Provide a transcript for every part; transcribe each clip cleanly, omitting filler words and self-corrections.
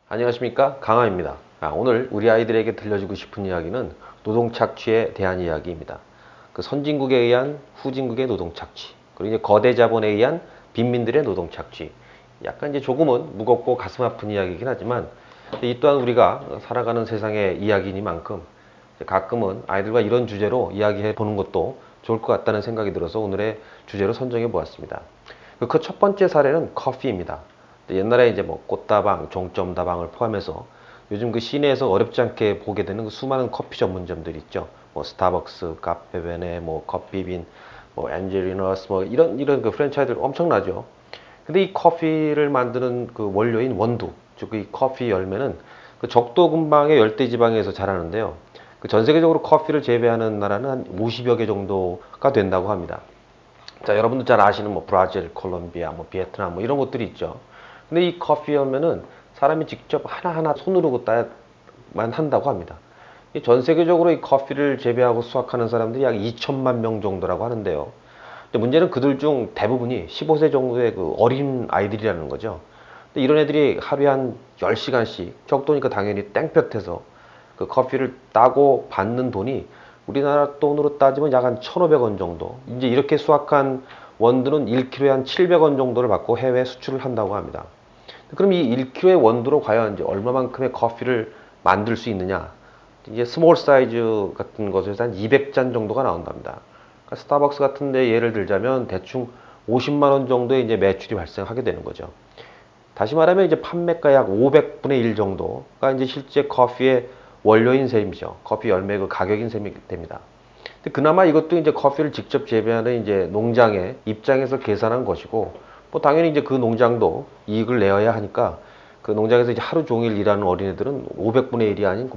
안녕하십니까, 강하입니다. 오늘 우리 아이들에게 들려주고 싶은 이야기는 노동착취에 대한 이야기입니다. 그 선진국에 의한 후진국의 노동착취, 그리고 이제 거대 자본에 의한 빈민들의 노동착취. 약간 이제 조금은 무겁고 가슴 아픈 이야기이긴 하지만 이 또한 우리가 살아가는 세상의 이야기니만큼 가끔은 아이들과 이런 주제로 이야기해 보는 것도 좋을 것 같다는 생각이 들어서 오늘의 주제로 선정해 보았습니다. 그 첫 번째 사례는 커피입니다. 옛날에 이제 뭐 꽃다방, 종점다방을 포함해서 요즘 그 시내에서 어렵지 않게 보게 되는 그 수많은 커피 전문점들이 있죠. 뭐 스타벅스, 카페베네, 뭐 커피빈, 뭐 엔젤리너스, 뭐 이런 그 프랜차이즈들 엄청나죠. 근데 이 커피를 만드는 그 원료인 원두, 즉 이 커피 열매는 그 적도 근방의 열대 지방에서 자라는데요. 그 전 세계적으로 커피를 재배하는 나라는 한 50여 개 정도가 된다고 합니다. 자, 여러분도 잘 아시는 뭐 브라질, 콜롬비아, 뭐 베트남 뭐 이런 곳들이 있죠. 근데 이 커피 열매는 사람이 직접 하나하나 손으로 따야만 한다고 합니다. 전 세계적으로 이 커피를 재배하고 수확하는 사람들이 약 2천만 명 정도라고 하는데요. 문제는 그들 중 대부분이 15세 정도의 그 어린 아이들이라는 거죠. 이런 애들이 하루에 한 10시간씩, 적도니까 당연히 땡볕에서 그 커피를 따고 받는 돈이 우리나라 돈으로 따지면 약 한 1,500원 정도. 이제 이렇게 수확한 원두는 1kg에 한 700원 정도를 받고 해외 수출을 한다고 합니다. 그럼 이 1kg의 원두로 과연 이제 얼마만큼의 커피를 만들 수 있느냐? 이제 스몰 사이즈 같은 것에서 한 200잔 정도가 나온답니다. 그러니까 스타벅스 같은 데 예를 들자면 대충 50만 원 정도의 이제 매출이 발생하게 되는 거죠. 다시 말하면 이제 판매가 약 500분의 1 정도가 이제 실제 커피의 원료인 셈이죠. 커피 열매의 그 가격인 셈이 됩니다. 근데 그나마 이것도 이제 커피를 직접 재배하는 이제 농장의 입장에서 계산한 것이고, 뭐 당연히 이제 그 농장도 이익을 내어야 하니까 그 농장에서 이제 하루 종일 일하는 어린애들은 500분의 1이 아닌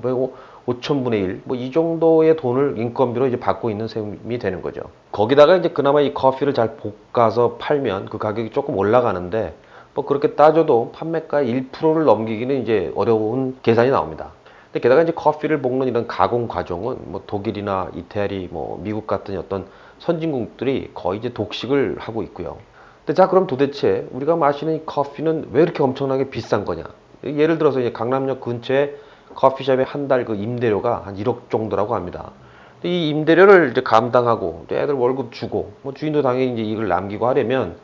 5천분의 1, 뭐 이 정도의 돈을 인건비로 이제 받고 있는 셈이 되는 거죠. 거기다가 이제 그나마 이 커피를 잘 볶아서 팔면 그 가격이 조금 올라가는데, 뭐 그렇게 따져도 판매가 1%를 넘기기는 이제 어려운 계산이 나옵니다. 근데 게다가 이제 커피를 볶는 이런 가공 과정은 뭐 독일이나 이태리, 뭐 미국 같은 어떤 선진국들이 거의 이제 독식을 하고 있고요. 근데 자, 그럼 도대체 우리가 마시는 이 커피는 왜 이렇게 엄청나게 비싼 거냐? 예를 들어서 이제 강남역 근처에 커피숍의 한 달 그 임대료가 한 1억 정도라고 합니다. 이 임대료를 이제 감당하고 애들 월급 주고 뭐 주인도 당연히 이제 이익을 남기고 하려면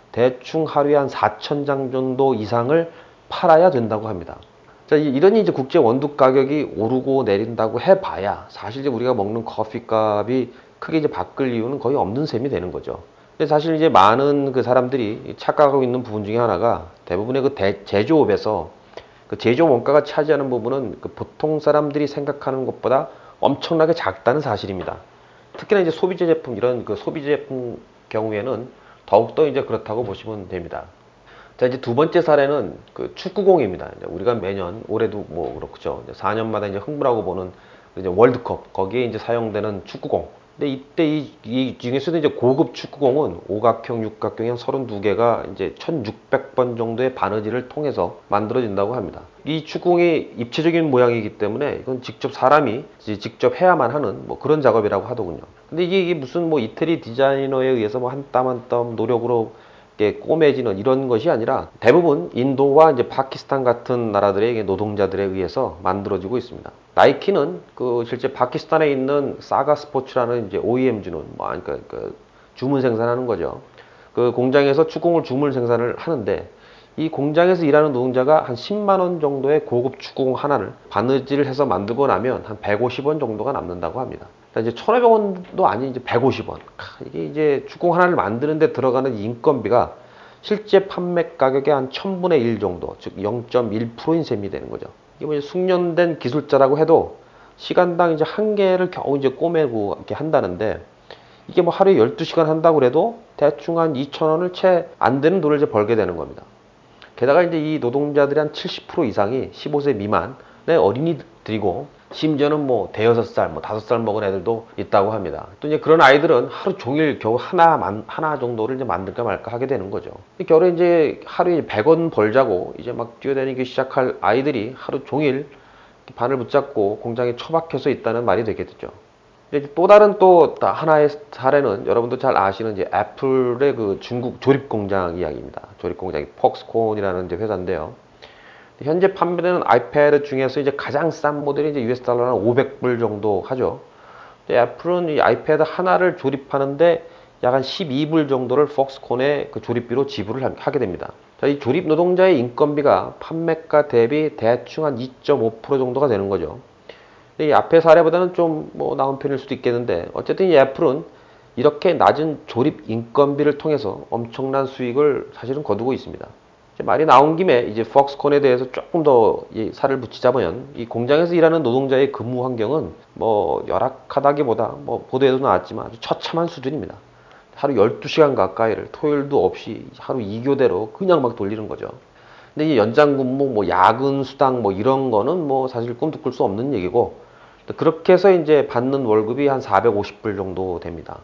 대충 하루에 한 4천 장 정도 이상을 팔아야 된다고 합니다. 자, 이러니 이제 국제 원두 가격이 오르고 내린다고 해봐야 사실 이제 우리가 먹는 커피 값이 크게 이제 바뀔 이유는 거의 없는 셈이 되는 거죠. 근데 사실 이제 많은 그 사람들이 착각하고 있는 부분 중에 하나가 대부분의 그 제조업에서 그 제조 원가가 차지하는 부분은 그 보통 사람들이 생각하는 것보다 엄청나게 작다는 사실입니다. 특히나 이제 소비재 제품, 이런 그 소비재 제품 경우에는 더욱더 이제 그렇다고 보시면 됩니다. 자, 이제 두 번째 사례는 그 축구공입니다. 우리가 매년, 올해도 뭐 그렇죠. 4년마다 이제 흥분하고 보는 이제 월드컵, 거기에 이제 사용되는 축구공. 근데 이때 이 중에서도 이제 고급 축구공은 오각형, 육각형이 한 32개가 이제 1600번 정도의 바느질을 통해서 만들어진다고 합니다. 이 축구공이 입체적인 모양이기 때문에 이건 직접 사람이 직접 해야만 하는 뭐 그런 작업이라고 하더군요. 근데 이게 무슨 뭐 이태리 디자이너에 의해서 뭐 한 땀 한 땀 노력으로 꼬매지는 이런 것이 아니라 대부분 인도와 이제 파키스탄 같은 나라들의 노동자들에 의해서 만들어지고 있습니다. 나이키는 그 실제 파키스탄에 있는 사가 스포츠라는 이제 OEM주는 뭐 그러니까 그 주문 생산하는 거죠. 그 공장에서 축구공을 주문 생산을 하는데 이 공장에서 일하는 노동자가 한 10만 원 정도의 고급 축구공 하나를 바느질을 해서 만들고 나면 한 150원 정도가 남는다고 합니다. 이제 1,500원도 아닌 이제 150원. 이게 이제 축구공 하나를 만드는데 들어가는 인건비가 실제 판매 가격의 한 1000분의 1 정도, 즉 0.1%인 셈이 되는 거죠. 이게 뭐 숙련된 기술자라고 해도 시간당 이제 한 개를 겨우 이제 꼬매고 이렇게 한다는데 이게 뭐 하루에 12시간 한다고 그래도 대충 한 2,000원을 채 안 되는 돈을 이제 벌게 되는 겁니다. 게다가 이제 이 노동자들의 한 70% 이상이 15세 미만의 어린이들이고 심지어는 뭐 대여섯 살, 뭐 5살 먹은 애들도 있다고 합니다. 또 이제 그런 아이들은 하루 종일 겨우 하나 정도를 이제 만들까 말까 하게 되는 거죠. 겨울에 이제 하루에 100원 벌자고 이제 막 뛰어다니기 시작할 아이들이 하루 종일 바늘 붙잡고 공장에 처박혀서 있다는 말이 되겠죠. 또 다른 또 하나의 사례는 여러분도 잘 아시는 이제 애플의 그 중국 조립 공장 이야기입니다. 조립 공장이 폭스콘이라는 이제 회사인데요. 현재 판매되는 아이패드 중에서 이제 가장 싼 모델이 이제 US 달러 한 500불 정도 하죠. 근데 애플은 이 아이패드 하나를 조립하는데 약 한 12불 정도를 폭스콘의 그 조립비로 지불을 하게 됩니다. 자, 이 조립 노동자의 인건비가 판매가 대비 대충 한 2.5% 정도가 되는 거죠. 이 앞의 사례보다는 좀 뭐 나은 편일 수도 있겠는데 어쨌든 이 애플은 이렇게 낮은 조립 인건비를 통해서 엄청난 수익을 사실은 거두고 있습니다. 말이 나온 김에 이제 폭스콘에 대해서 조금 더 살을 붙이자면 이 공장에서 일하는 노동자의 근무 환경은 뭐 열악하다기보다 뭐 보도에도 나왔지만 아주 처참한 수준입니다. 하루 12시간 가까이를 토요일도 없이 하루 2교대로 그냥 막 돌리는 거죠. 근데 이 연장 근무, 뭐 야근 수당 뭐 이런 거는 뭐 사실 꿈도 꿀 수 없는 얘기고 그렇게 해서 이제 받는 월급이 한 450불 정도 됩니다.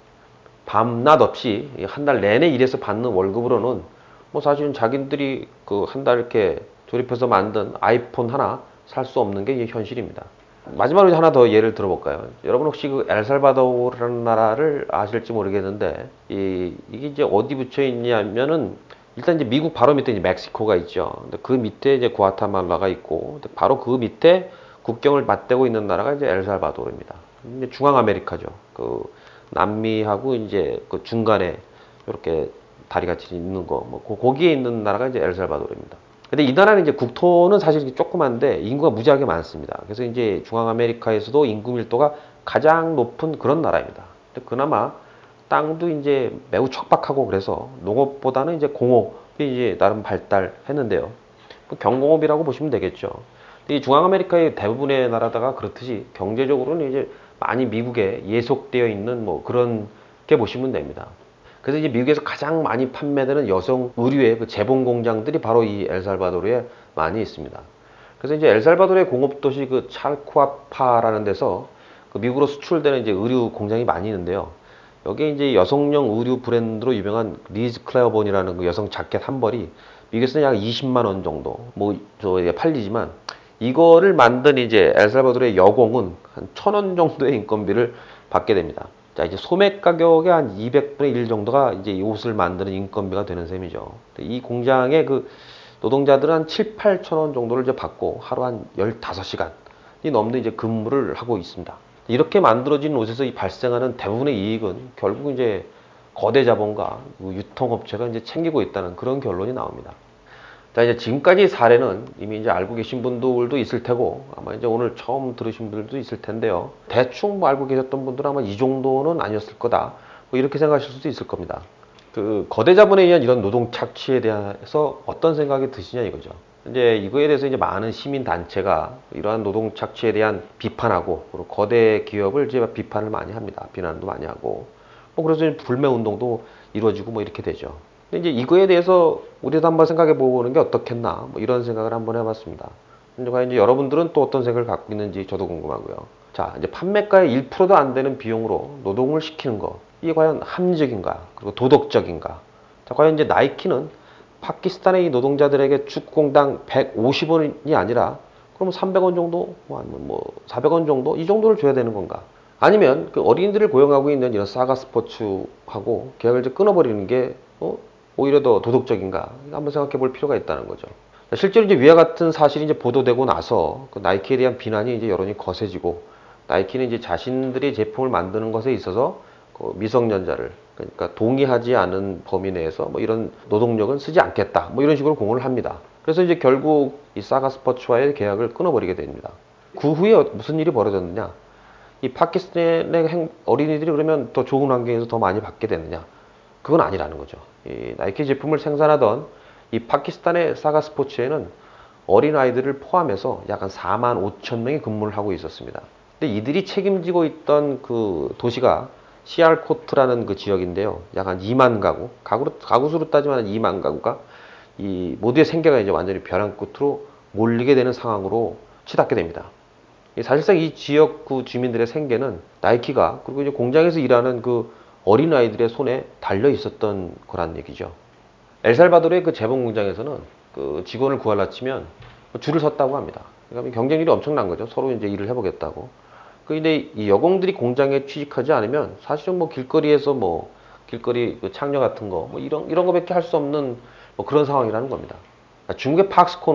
밤낮 없이 한 달 내내 일해서 받는 월급으로는 뭐 사실은 자기들이 그 한 달 이렇게 조립해서 만든 아이폰 하나 살 수 없는 게 현실입니다. 마지막으로 하나 더 예를 들어볼까요? 여러분 혹시 그 엘살바도르라는 나라를 아실지 모르겠는데 이게 이제 어디 붙여 있냐면은 일단 이제 미국 바로 밑에 이제 멕시코가 있죠. 근데 그 밑에 이제 구아테말라가 있고 바로 그 밑에 국경을 맞대고 있는 나라가 이제 엘살바도르입니다. 이제 중앙 아메리카죠. 그 남미하고 이제 그 중간에 이렇게 다리같이 있는 거, 뭐 거기에 있는 나라가 이제 엘살바도르입니다. 근데 이 나라는 이제 국토는 사실 조그만데 인구가 무지하게 많습니다. 그래서 이제 중앙 아메리카에서도 인구 밀도가 가장 높은 그런 나라입니다. 근데 그나마 땅도 이제 매우 척박하고 그래서 농업보다는 이제 공업이 이제 나름 발달했는데요. 뭐 경공업이라고 보시면 되겠죠. 이 중앙 아메리카의 대부분의 나라다가 그렇듯이 경제적으로는 이제 많이 미국에 예속되어 있는 뭐 그런 게 보시면 됩니다. 그래서 이제 미국에서 가장 많이 판매되는 여성 의류의 그 재봉 공장들이 바로 이 엘살바도르에 많이 있습니다. 그래서 이제 엘살바도르의 공업 도시 그 찰코아파라는 데서 그 미국으로 수출되는 이제 의류 공장이 많이 있는데요. 여기에 이제 여성용 의류 브랜드로 유명한 리즈 클레어본이라는 그 여성 자켓 한 벌이 미국에서는 약 20만 원 정도 팔리지만 이거를 만든 이제 엘살바도르의 여공은 한 1,000원 정도의 인건비를 받게 됩니다. 자, 이제 소매 가격의 한 200분의 1 정도가 이제 이 옷을 만드는 인건비가 되는 셈이죠. 이 공장의 그 노동자들은 한 7, 8천 원 정도를 이제 받고 하루 한 15시간이 넘는 이제 근무를 하고 있습니다. 이렇게 만들어진 옷에서 이 발생하는 대부분의 이익은 결국 이제 거대 자본과 유통업체가 이제 챙기고 있다는 그런 결론이 나옵니다. 자, 이제 지금까지 사례는 이미 이제 알고 계신 분들도 있을 테고 아마 이제 오늘 처음 들으신 분들도 있을 텐데요. 대충 뭐 알고 계셨던 분들은 아마 이 정도는 아니었을 거다. 뭐 이렇게 생각하실 수도 있을 겁니다. 그 거대 자본에 의한 이런 노동 착취에 대해서 어떤 생각이 드시냐 이거죠. 이제 이거에 대해서 이제 많은 시민 단체가 이러한 노동 착취에 대한 비판하고 그리고 거대 기업을 이제 비판을 많이 합니다. 비난도 많이 하고 뭐 그래서 불매 운동도 이루어지고 뭐 이렇게 되죠. 근데 이제 이거에 대해서 우리도 한번 생각해 보는 게 어떻겠나 뭐 이런 생각을 한번 해봤습니다. 과연 이제 여러분들은 또 어떤 생각을 갖고 있는지 저도 궁금하고요. 자, 이제 판매가의 1%도 안 되는 비용으로 노동을 시키는 거 이게 과연 합리적인가 그리고 도덕적인가? 자, 과연 이제 나이키는 파키스탄의 이 노동자들에게 축구공당 150원이 아니라 그럼 300원 정도 아니면 뭐 400원 정도 이 정도를 줘야 되는 건가? 아니면 그 어린이들을 고용하고 있는 이런 사가 스포츠하고 계약을 이제 끊어버리는 게 오히려 더 도덕적인가? 한번 생각해 볼 필요가 있다는 거죠. 실제로 이제 위와 같은 사실이 이제 보도되고 나서 그 나이키에 대한 비난이 이제 여론이 거세지고 나이키는 이제 자신들이 제품을 만드는 것에 있어서 그 미성년자를 그러니까 동의하지 않은 범위 내에서 뭐 이런 노동력은 쓰지 않겠다. 뭐 이런 식으로 공언을 합니다. 그래서 이제 결국 이 사가 스포츠와의 계약을 끊어버리게 됩니다. 그 후에 무슨 일이 벌어졌느냐? 이 파키스탄의 어린이들이 그러면 더 좋은 환경에서 더 많이 받게 됐느냐? 그건 아니라는 거죠. 이 나이키 제품을 생산하던 이 파키스탄의 사가 스포츠에는 어린아이들을 포함해서 약 한 4만 5천 명이 근무를 하고 있었습니다. 근데 이들이 책임지고 있던 그 도시가 시알코트라는 그 지역인데요. 약 한 2만 가구 수로 따지면 한 2만 가구가 이 모두의 생계가 이제 완전히 벼랑 끝으로 몰리게 되는 상황으로 치닫게 됩니다. 사실상 이 지역 그 주민들의 생계는 나이키가 그리고 이제 공장에서 일하는 그 어린아이들의 손에 달려 있었던 거란 얘기죠. 엘살바도르의 그 재봉 공장에서는 그 직원을 구하려 치면 줄을 섰다고 합니다. 그러니까 경쟁률이 엄청난 거죠. 서로 이제 일을 해보겠다고. 근데 이 여공들이 공장에 취직하지 않으면 사실은 뭐 길거리에서 뭐 길거리 그 창녀 같은 거 뭐 이런 거밖에 할 수 없는 뭐 그런 상황이라는 겁니다. 중국의 팍스콘은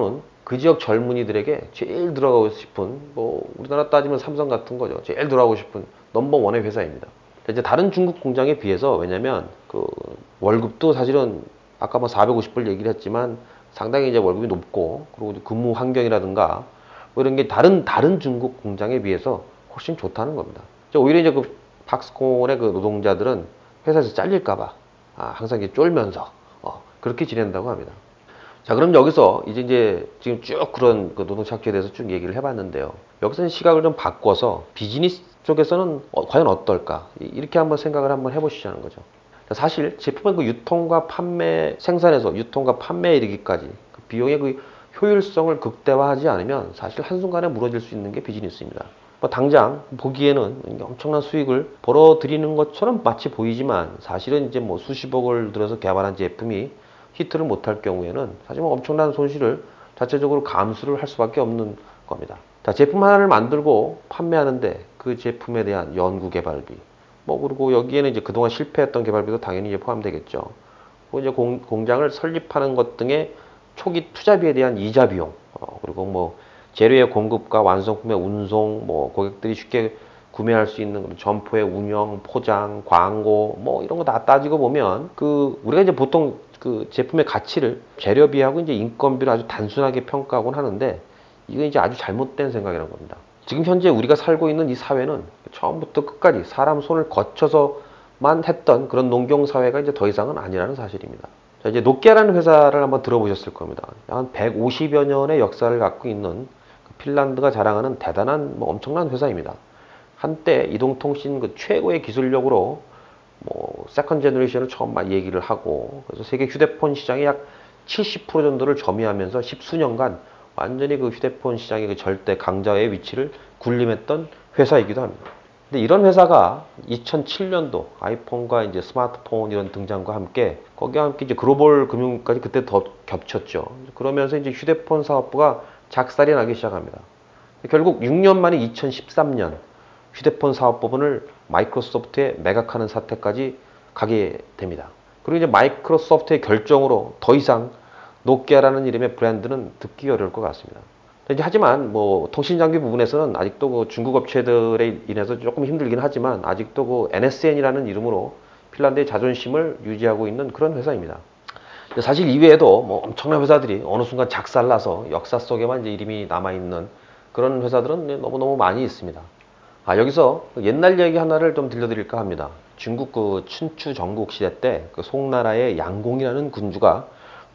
그 지역 젊은이들에게 제일 들어가고 싶은, 뭐 우리나라 따지면 삼성 같은 거죠. 제일 들어가고 싶은 넘버원의 회사입니다. 이제 다른 중국 공장에 비해서, 왜냐면 그 월급도 사실은 아까 뭐 450불 얘기를 했지만 상당히 이제 월급이 높고, 그리고 근무 환경이라든가 뭐 이런 게 다른 중국 공장에 비해서 훨씬 좋다는 겁니다. 오히려 이제 그 박스콘의 그 노동자들은 회사에서 잘릴까봐 항상 이렇게 쫄면서 그렇게 지낸다고 합니다. 자, 그럼 여기서 이제 지금 쭉 그런 그 노동 착취에 대해서 쭉 얘기를 해봤는데요. 여기서 시각을 좀 바꿔서 비즈니스 쪽에서는 과연 어떨까? 이렇게 한번 생각을 한번 해보시자는 거죠. 사실 제품의 그 유통과 판매, 생산에서 유통과 판매에 이르기까지 그 비용의 그 효율성을 극대화하지 않으면 사실 한순간에 무너질 수 있는 게 비즈니스입니다. 뭐 당장 보기에는 엄청난 수익을 벌어들이는 것처럼 마치 보이지만, 사실은 이제 뭐 수십억을 들여서 개발한 제품이 히트를 못할 경우에는 사실 뭐 엄청난 손실을 자체적으로 감수를 할 수밖에 없는 겁니다. 자, 제품 하나를 만들고 판매하는데 그 제품에 대한 연구 개발비, 뭐 그리고 여기에는 이제 그동안 실패했던 개발비도 당연히 이제 포함되겠죠. 그리고 이제 공장을 설립하는 것 등의 초기 투자비에 대한 이자 비용, 그리고 뭐 재료의 공급과 완성품의 운송, 뭐 고객들이 쉽게 구매할 수 있는 점포의 운영, 포장, 광고, 뭐 이런 거 다 따지고 보면 그 우리가 이제 보통 그 제품의 가치를 재료비하고 이제 인건비를 아주 단순하게 평가하곤 하는데, 이건 이제 아주 잘못된 생각이라는 겁니다. 지금 현재 우리가 살고 있는 이 사회는 처음부터 끝까지 사람 손을 거쳐서만 했던 그런 농경 사회가 이제 더 이상은 아니라는 사실입니다. 자, 이제 노키아라는 회사를 한번 들어보셨을 겁니다. 한 150여 년의 역사를 갖고 있는 핀란드가 자랑하는 대단한 뭐 엄청난 회사입니다. 한때 이동통신 그 최고의 기술력으로 뭐 세컨 제너레이션을 처음 막 얘기를 하고, 그래서 세계 휴대폰 시장의 약 70% 정도를 점유하면서 십수년간 완전히 그 휴대폰 시장의 그 절대 강자의 위치를 군림했던 회사이기도 합니다. 근데 이런 회사가 2007년도 아이폰과 이제 스마트폰 이런 등장과 함께, 거기와 함께 이제 글로벌 금융까지 그때 더 겹쳤죠. 그러면서 이제 휴대폰 사업부가 작살이 나기 시작합니다. 결국 6년 만에 2013년 휴대폰 사업 부분을 마이크로소프트에 매각하는 사태까지 가게 됩니다. 그리고 이제 마이크로소프트의 결정으로 더 이상 노키아라는 이름의 브랜드는 듣기 어려울 것 같습니다. 하지만 뭐 통신장비 부분에서는 아직도 그 중국 업체들에 인해서 조금 힘들긴 하지만, 아직도 그 NSN이라는 이름으로 핀란드의 자존심을 유지하고 있는 그런 회사입니다. 사실 이외에도 뭐 엄청난 회사들이 어느 순간 작살나서 역사 속에만 이제 이름이 남아있는 그런 회사들은 너무너무 많이 있습니다. 여기서 옛날 얘기 하나를 좀 들려드릴까 합니다. 중국 그 춘추 전국 시대 때 그 송나라의 양공이라는 군주가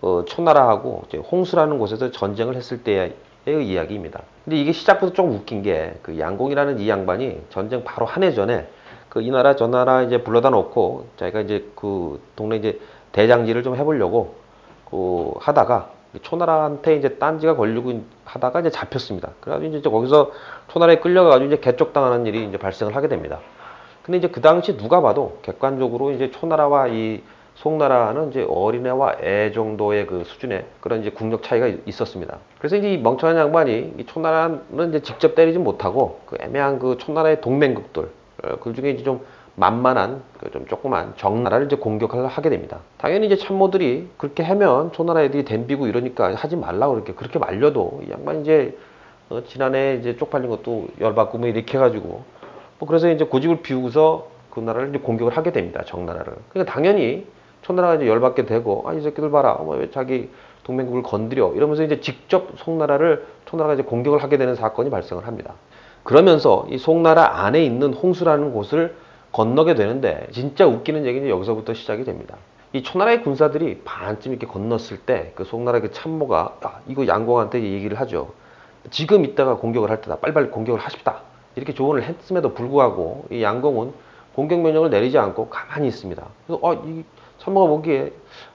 초나라하고 이제 홍수라는 곳에서 전쟁을 했을 때의 이야기입니다. 근데 이게 시작부터 좀 웃긴 게, 그 양공이라는 이 양반이 전쟁 바로 한 해 전에 그 이 나라 저 나라 이제 불러다 놓고 자기가 이제 그 동네 이제 대장질을 좀 해보려고 그 하다가 초나라한테 이제 딴지가 걸리고 하다가 이제 잡혔습니다. 그래가지고 이제 거기서 초나라에 끌려가가지고 이제 개쪽당하는 일이 이제 발생을 하게 됩니다. 근데 이제 그 당시 누가 봐도 객관적으로 이제 초나라와 이 송나라는 이제 어린애와 애 정도의 그 수준의 그런 이제 국력 차이가 있었습니다. 그래서 이제 이 멍청한 양반이 이 초나라는 이제 직접 때리지 못하고 그 애매한 그 초나라의 동맹국들, 그 중에 이제 좀 만만한 좀 조그만 정나라를 이제 공격을 하게 됩니다. 당연히 이제 참모들이 그렇게 하면 초나라 애들이 덤비고 이러니까 하지 말라고 그렇게 말려도 이 양반이 이제 지난해 이제 쪽팔린 것도 열받고 뭐 이렇게 해가지고 뭐 그래서 이제 고집을 피우고서 그 나라를 이제 공격을 하게 됩니다. 정나라를. 그러니까 당연히 초나라가 이제 열받게 되고, 이 새끼들 봐라, 왜 자기 동맹국을 건드려, 이러면서 이제 직접 송나라를 초나라가 이제 공격을 하게 되는 사건이 발생을 합니다. 그러면서 이 송나라 안에 있는 홍수라는 곳을 건너게 되는데, 진짜 웃기는 얘기는 여기서부터 시작이 됩니다. 이 초나라의 군사들이 반쯤 이렇게 건넜을 때 그 송나라 그 참모가 이거 양공한테 얘기를 하죠. 지금 이따가 공격을 할 때다. 빨리빨리 공격을 하십다. 이렇게 조언을 했음에도 불구하고 이 양공은 공격 명령을 내리지 않고 가만히 있습니다. 그래서 이 참모가 보기에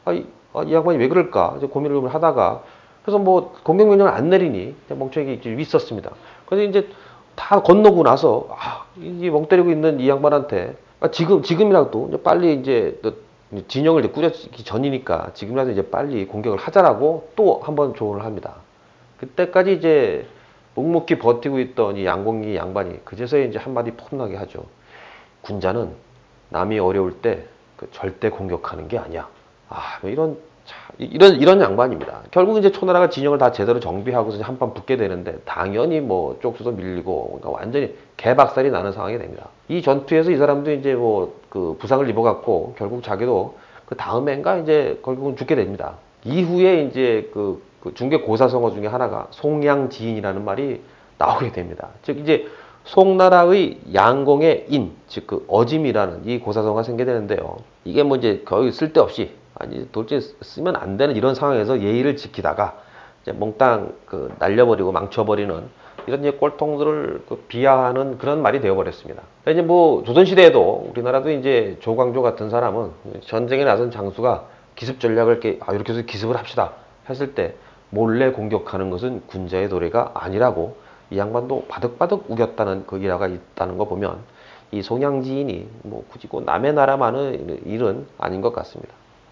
이 양반이 왜 그럴까 이제 고민을 하다가, 그래서 뭐 공격 명령을 안 내리니 멍청하게 있었습니다. 그래서 이제 다 건너고 나서 이 멍 때리고 있는 이 양반한테 지금이라도 이제 빨리 이제 진영을 이제 꾸렸기 전이니까 지금이라도 이제 빨리 공격을 하자라고 또 한번 조언을 합니다. 그때까지 이제 묵묵히 버티고 있던 이 양공이 양반이 그제서야 이제 한마디 폼나게 하죠. 군자는 남이 어려울 때 절대 공격하는 게 아니야. 뭐 이런 자, 이런 양반입니다. 결국 이제 초나라가 진영을 다 제대로 정비하고서 한판 붙게 되는데 당연히 뭐 쪽수도 밀리고 그러니까 완전히 개박살이 나는 상황이 됩니다. 이 전투에서 이 사람도 이제 뭐 그 부상을 입어갖고 결국 자기도 그 다음엔가 이제 결국은 죽게 됩니다. 이후에 이제 그 중개 고사성어 중에 하나가 송양지인이라는 말이 나오게 됩니다. 즉 이제 송나라의 양공의 인, 즉 그 어짐이라는 이 고사성어가 생기게 되는데요. 이게 뭐 이제 거의 쓸데없이 아니 도대체 쓰면 안 되는 이런 상황에서 예의를 지키다가 이제 몽땅 그 날려버리고 망쳐버리는 이런 이제 꼴통들을 그 비하하는 그런 말이 되어버렸습니다. 이제 뭐 조선시대에도 우리나라도 이제 조광조 같은 사람은 전쟁에 나선 장수가 기습 전략을 이렇게 해서 기습을 합시다 했을 때 몰래 공격하는 것은 군자의 도리가 아니라고 이 양반도 바득바득 우겼다는 그 일화가 있다는 거 보면 이 송양지인이 뭐 굳이 남의 나라만의 일은 아닌 것 같습니다.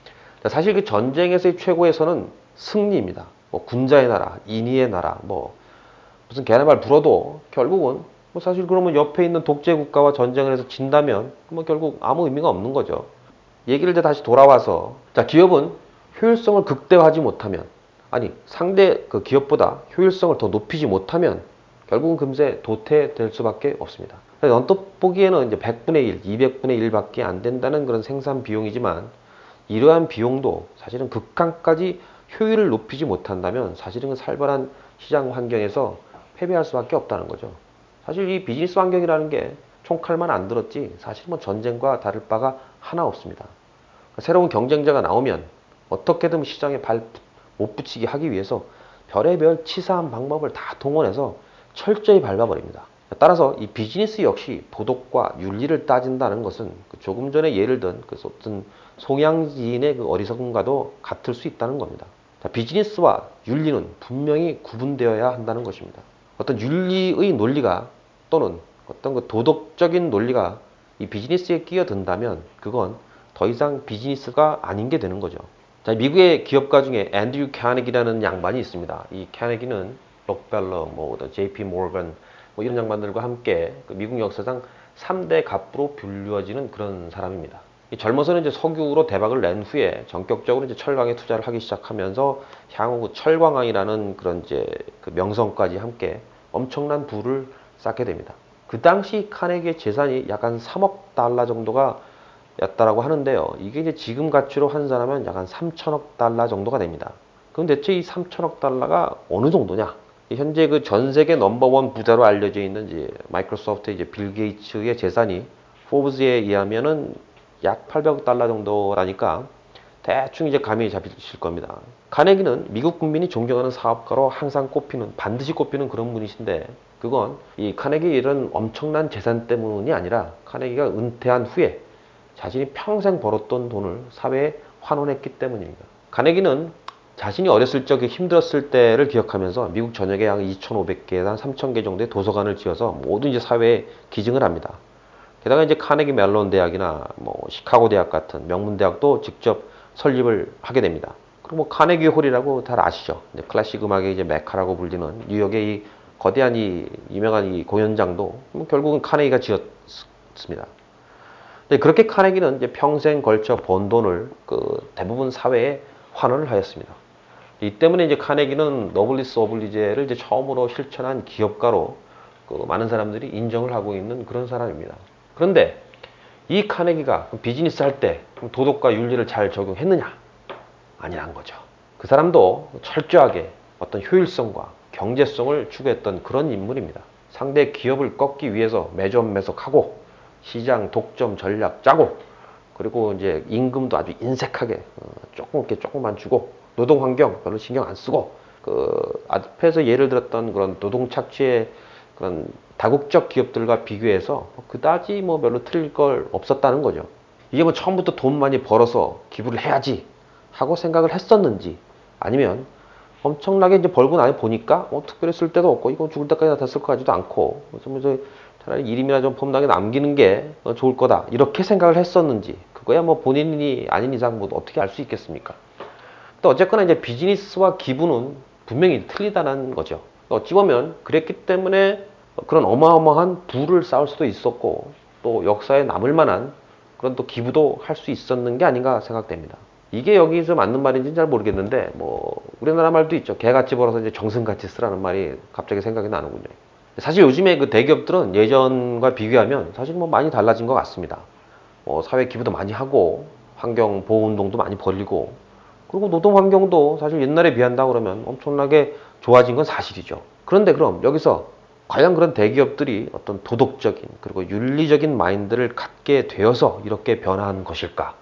사실 그 전쟁에서의 최고에서는 승리입니다. 뭐 군자의 나라, 인의의 나라, 뭐 무슨 개나 말 불어도 결국은 뭐 사실 그러면 옆에 있는 독재 국가와 전쟁을 해서 진다면 뭐 결국 아무 의미가 없는 거죠. 얘기를 이제 다시 돌아와서 자 기업은 효율성을 극대화하지 못하면 아니 상대 그 기업보다 효율성을 더 높이지 못하면 결국은 금세 도태될 수밖에 없습니다. 언뜻 보기에는 이제 100분의 1, 200분의 1밖에 안 된다는 그런 생산 비용이지만 이러한 비용도 사실은 극한까지 효율을 높이지 못한다면 사실은 살벌한 시장 환경에서 패배할 수밖에 없다는 거죠. 사실 이 비즈니스 환경이라는 게 총칼만 안 들었지 사실 뭐 전쟁과 다를 바가 하나 없습니다. 새로운 경쟁자가 나오면 어떻게든 시장에 발 못 붙이게 하기 위해서 별의별 치사한 방법을 다 동원해서 철저히 밟아버립니다. 따라서 이 비즈니스 역시 도덕과 윤리를 따진다는 것은 조금 전에 예를 든 그 어떤 송양지인의 그 어리석음과도 같을 수 있다는 겁니다. 자, 비즈니스와 윤리는 분명히 구분되어야 한다는 것입니다. 어떤 윤리의 논리가 또는 어떤 그 도덕적인 논리가 이 비즈니스에 끼어든다면 그건 더 이상 비즈니스가 아닌 게 되는 거죠. 자, 미국의 기업가 중에 앤드류 캐네기라는 양반이 있습니다. 이 캐네기는 록펠러, 뭐 JP 모건 뭐 이런 양반들과 함께 그 미국 역사상 3대 갑부로 불리워지는 그런 사람입니다. 젊어서는 이제 석유로 대박을 낸 후에 전격적으로 이제 철강에 투자를 하기 시작하면서 향후 그 철광왕이라는 그런 이제 그 명성까지 함께 엄청난 부를 쌓게 됩니다. 그 당시 카네기의 재산이 약 한 3억 달러 정도가 였다라고 하는데요. 이게 이제 지금 가치로 환산하면 약 한 3천억 달러 정도가 됩니다. 그럼 대체 이 3천억 달러가 어느 정도냐? 현재 그 전 세계 넘버원 부자로 알려져 있는 이제 마이크로소프트 이제 빌 게이츠의 재산이 포브스에 의하면은 약 800억 달러 정도라니까 대충 이제 감이 잡히실 겁니다. 카네기는 미국 국민이 존경하는 사업가로 항상 반드시 꼽히는 그런 분이신데 그건 이 카네기의 이런 엄청난 재산 때문이 아니라 카네기가 은퇴한 후에 자신이 평생 벌었던 돈을 사회에 환원했기 때문입니다. 카네기는 자신이 어렸을 적에 힘들었을 때를 기억하면서 미국 전역에 약 2,500개, 한 3,000개 정도의 도서관을 지어서 모든 이제 사회에 기증을 합니다. 게다가 이제 카네기 멜론 대학이나 뭐 시카고 대학 같은 명문 대학도 직접 설립을 하게 됩니다. 그리고 뭐 카네기 홀이라고 잘 아시죠? 이제 클래식 음악의 이제 메카라고 불리는 뉴욕의 이 거대한 이 유명한 이 공연장도 뭐 결국은 카네기가 지었습니다. 그렇게 카네기는 이제 평생 걸쳐 번 돈을 그 대부분 사회에 환원을 하였습니다. 이 때문에 이제 카네기는 너블리스 오블리제를 이제 처음으로 실천한 기업가로 그 많은 사람들이 인정을 하고 있는 그런 사람입니다. 그런데 이 카네기가 비즈니스 할 때 도덕과 윤리를 잘 적용했느냐? 아니란 거죠. 그 사람도 철저하게 어떤 효율성과 경제성을 추구했던 그런 인물입니다. 상대 기업을 꺾기 위해서 매점매석하고 시장 독점 전략 짜고 그리고 이제 임금도 아주 인색하게 조금만 주고 노동 환경 별로 신경 안 쓰고 그 앞에서 예를 들었던 그런 노동 착취의 그런 다국적 기업들과 비교해서 그다지 뭐 별로 틀릴 걸 없었다는 거죠. 이게 뭐 처음부터 돈 많이 벌어서 기부를 해야지 하고 생각을 했었는지 아니면 엄청나게 이제 벌고 나니 보니까 특별히 쓸 데도 없고 이거 죽을 때까지 다 쓸 것 같지도 않고 그래서 차라리 이름이나 좀 폼나게 남기는 게 좋을 거다 이렇게 생각을 했었는지 그거야 뭐 본인이 아닌 이상 뭐 어떻게 알 수 있겠습니까? 또 어쨌거나 이제 비즈니스와 기부는 분명히 틀리다는 거죠. 어찌 보면 그랬기 때문에 그런 어마어마한 부를 쌓을 수도 있었고 또 역사에 남을 만한 그런 또 기부도 할 수 있었는 게 아닌가 생각됩니다. 이게 여기서 맞는 말인지는 잘 모르겠는데, 우리나라 말도 있죠. 개같이 벌어서 이제 정승같이 쓰라는 말이 갑자기 생각이 나는군요. 사실 요즘에 그 대기업들은 예전과 비교하면 사실 많이 달라진 것 같습니다. 사회 기부도 많이 하고, 환경 보호 운동도 많이 벌리고, 그리고 노동 환경도 사실 옛날에 비한다 그러면 엄청나게 좋아진 건 사실이죠. 그런데 그럼 여기서 과연 그런 대기업들이 어떤 도덕적인 그리고 윤리적인 마인드를 갖게 되어서 이렇게 변화한 것일까?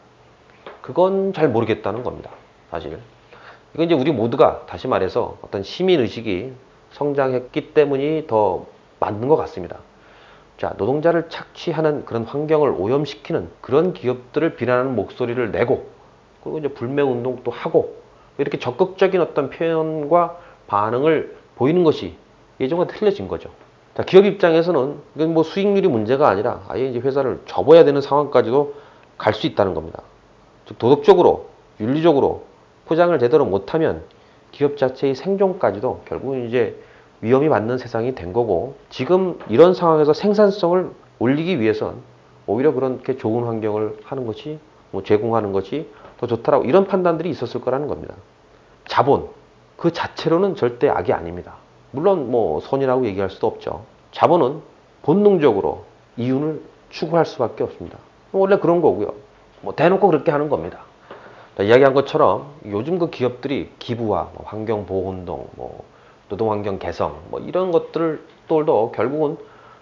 그건 잘 모르겠다는 겁니다. 사실. 이건 이제 우리 모두가 다시 말해서 어떤 시민의식이 성장했기 때문이 더 맞는 것 같습니다. 자, 노동자를 착취하는 그런 환경을 오염시키는 그런 기업들을 비난하는 목소리를 내고, 그리고 이제 불매운동도 하고, 이렇게 적극적인 어떤 표현과 반응을 보이는 것이 예전과 틀려진 거죠. 자, 기업 입장에서는 이건 수익률이 문제가 아니라 아예 이제 회사를 접어야 되는 상황까지도 갈 수 있다는 겁니다. 즉, 도덕적으로, 윤리적으로 포장을 제대로 못하면 기업 자체의 생존까지도 결국은 이제 위험이 받는 세상이 된 거고, 지금 이런 상황에서 생산성을 올리기 위해선 오히려 그렇게 좋은 환경을 하는 것이, 제공하는 것이 더 좋다라고 이런 판단들이 있었을 거라는 겁니다. 자본, 그 자체로는 절대 악이 아닙니다. 물론 선이라고 얘기할 수도 없죠. 자본은 본능적으로 이윤을 추구할 수밖에 없습니다. 원래 그런 거고요. 대놓고 그렇게 하는 겁니다. 자, 이야기한 것처럼 요즘 그 기업들이 기부와 환경보호운동, 노동환경 개선, 이런 것들도 결국은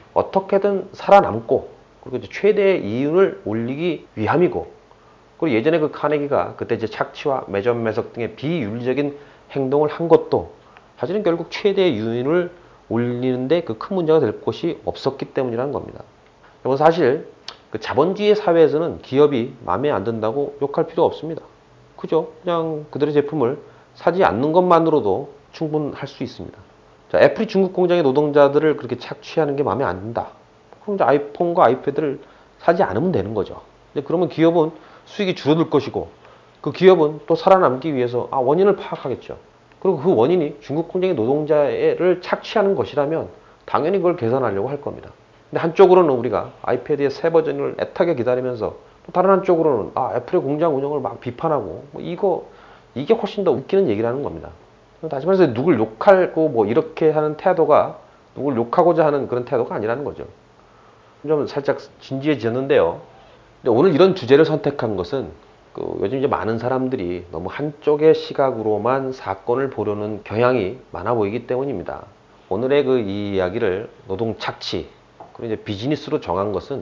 어떻게든 살아남고, 그리고 이제 최대의 이윤을 올리기 위함이고, 그리고 예전에 그 카네기가 그때 이제 착취와 매점 매석 등의 비윤리적인 행동을 한 것도 사실은 결국 최대의 이윤을 올리는데 그 큰 문제가 될 곳이 없었기 때문이라는 겁니다. 그래서 사실 그 자본주의 사회에서는 기업이 마음에 안 든다고 욕할 필요 없습니다. 그죠? 그냥 그들의 제품을 사지 않는 것만으로도 충분할 수 있습니다. 자, 애플이 중국 공장의 노동자들을 그렇게 착취하는 게 마음에 안 든다. 그럼 이제 아이폰과 아이패드를 사지 않으면 되는 거죠. 근데 그러면 기업은 수익이 줄어들 것이고, 그 기업은 또 살아남기 위해서 원인을 파악하겠죠. 그리고 그 원인이 중국 공장의 노동자를 착취하는 것이라면 당연히 그걸 개선하려고 할 겁니다. 근데 한쪽으로는 우리가 아이패드의 새 버전을 애타게 기다리면서, 또 다른 한쪽으로는 애플의 공장 운영을 막 비판하고, 이게 훨씬 더 웃기는 얘기라는 겁니다. 다시 말해서 누굴 욕하고 이렇게 하는 태도가 누굴 욕하고자 하는 그런 태도가 아니라는 거죠. 좀 살짝 진지해졌는데요. 근데 오늘 이런 주제를 선택한 것은 요즘 이제 많은 사람들이 너무 한쪽의 시각으로만 사건을 보려는 경향이 많아 보이기 때문입니다. 오늘의 이 이야기를 노동 착취, 그리고 이제 비즈니스로 정한 것은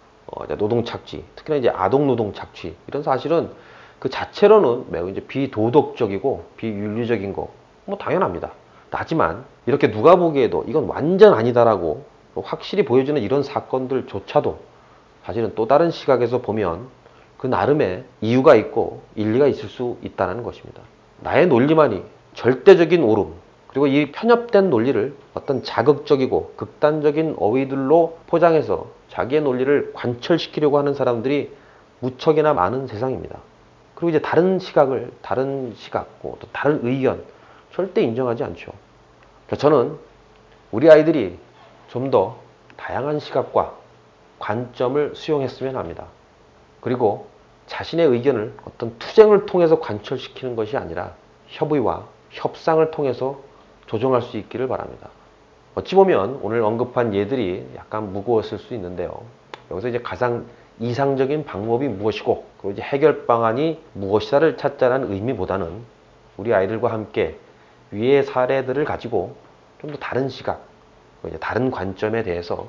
노동 착취, 특히나 이제 아동 노동 착취, 이런 사실은 그 자체로는 매우 이제 비도덕적이고 비윤리적인 거 당연합니다. 하지만 이렇게 누가 보기에도 이건 완전 아니다라고 확실히 보여주는 이런 사건들조차도 사실은 또 다른 시각에서 보면 그 나름의 이유가 있고 일리가 있을 수 있다는 것입니다. 나의 논리만이 절대적인 옳음, 그리고 이 편협된 논리를 어떤 자극적이고 극단적인 어휘들로 포장해서 자기의 논리를 관철시키려고 하는 사람들이 무척이나 많은 세상입니다. 그리고 이제 다른 시각을, 다른 시각, 또 다른 의견 절대 인정하지 않죠. 저는 우리 아이들이 좀 더 다양한 시각과 관점을 수용했으면 합니다. 그리고 자신의 의견을 어떤 투쟁을 통해서 관철시키는 것이 아니라 협의와 협상을 통해서 조정할 수 있기를 바랍니다. 어찌 보면 오늘 언급한 예들이 약간 무거웠을 수 있는데요. 여기서 이제 가장 이상적인 방법이 무엇이고, 그리고 이제 해결 방안이 무엇이다를 찾자는 의미보다는 우리 아이들과 함께 위의 사례들을 가지고 좀 더 다른 시각, 이제 다른 관점에 대해서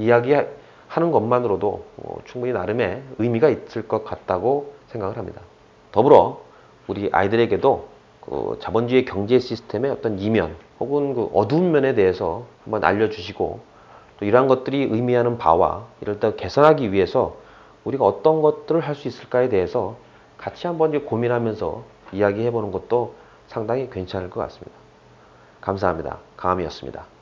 이야기하는 것만으로도 충분히 나름의 의미가 있을 것 같다고 생각을 합니다. 더불어 우리 아이들에게도 그 자본주의 경제 시스템의 어떤 이면 혹은 그 어두운 면에 대해서 한번 알려주시고, 또 이러한 것들이 의미하는 바와 이럴 때 개선하기 위해서 우리가 어떤 것들을 할 수 있을까에 대해서 같이 한번 이제 고민하면서 이야기해보는 것도 상당히 괜찮을 것 같습니다. 감사합니다. 강함이었습니다.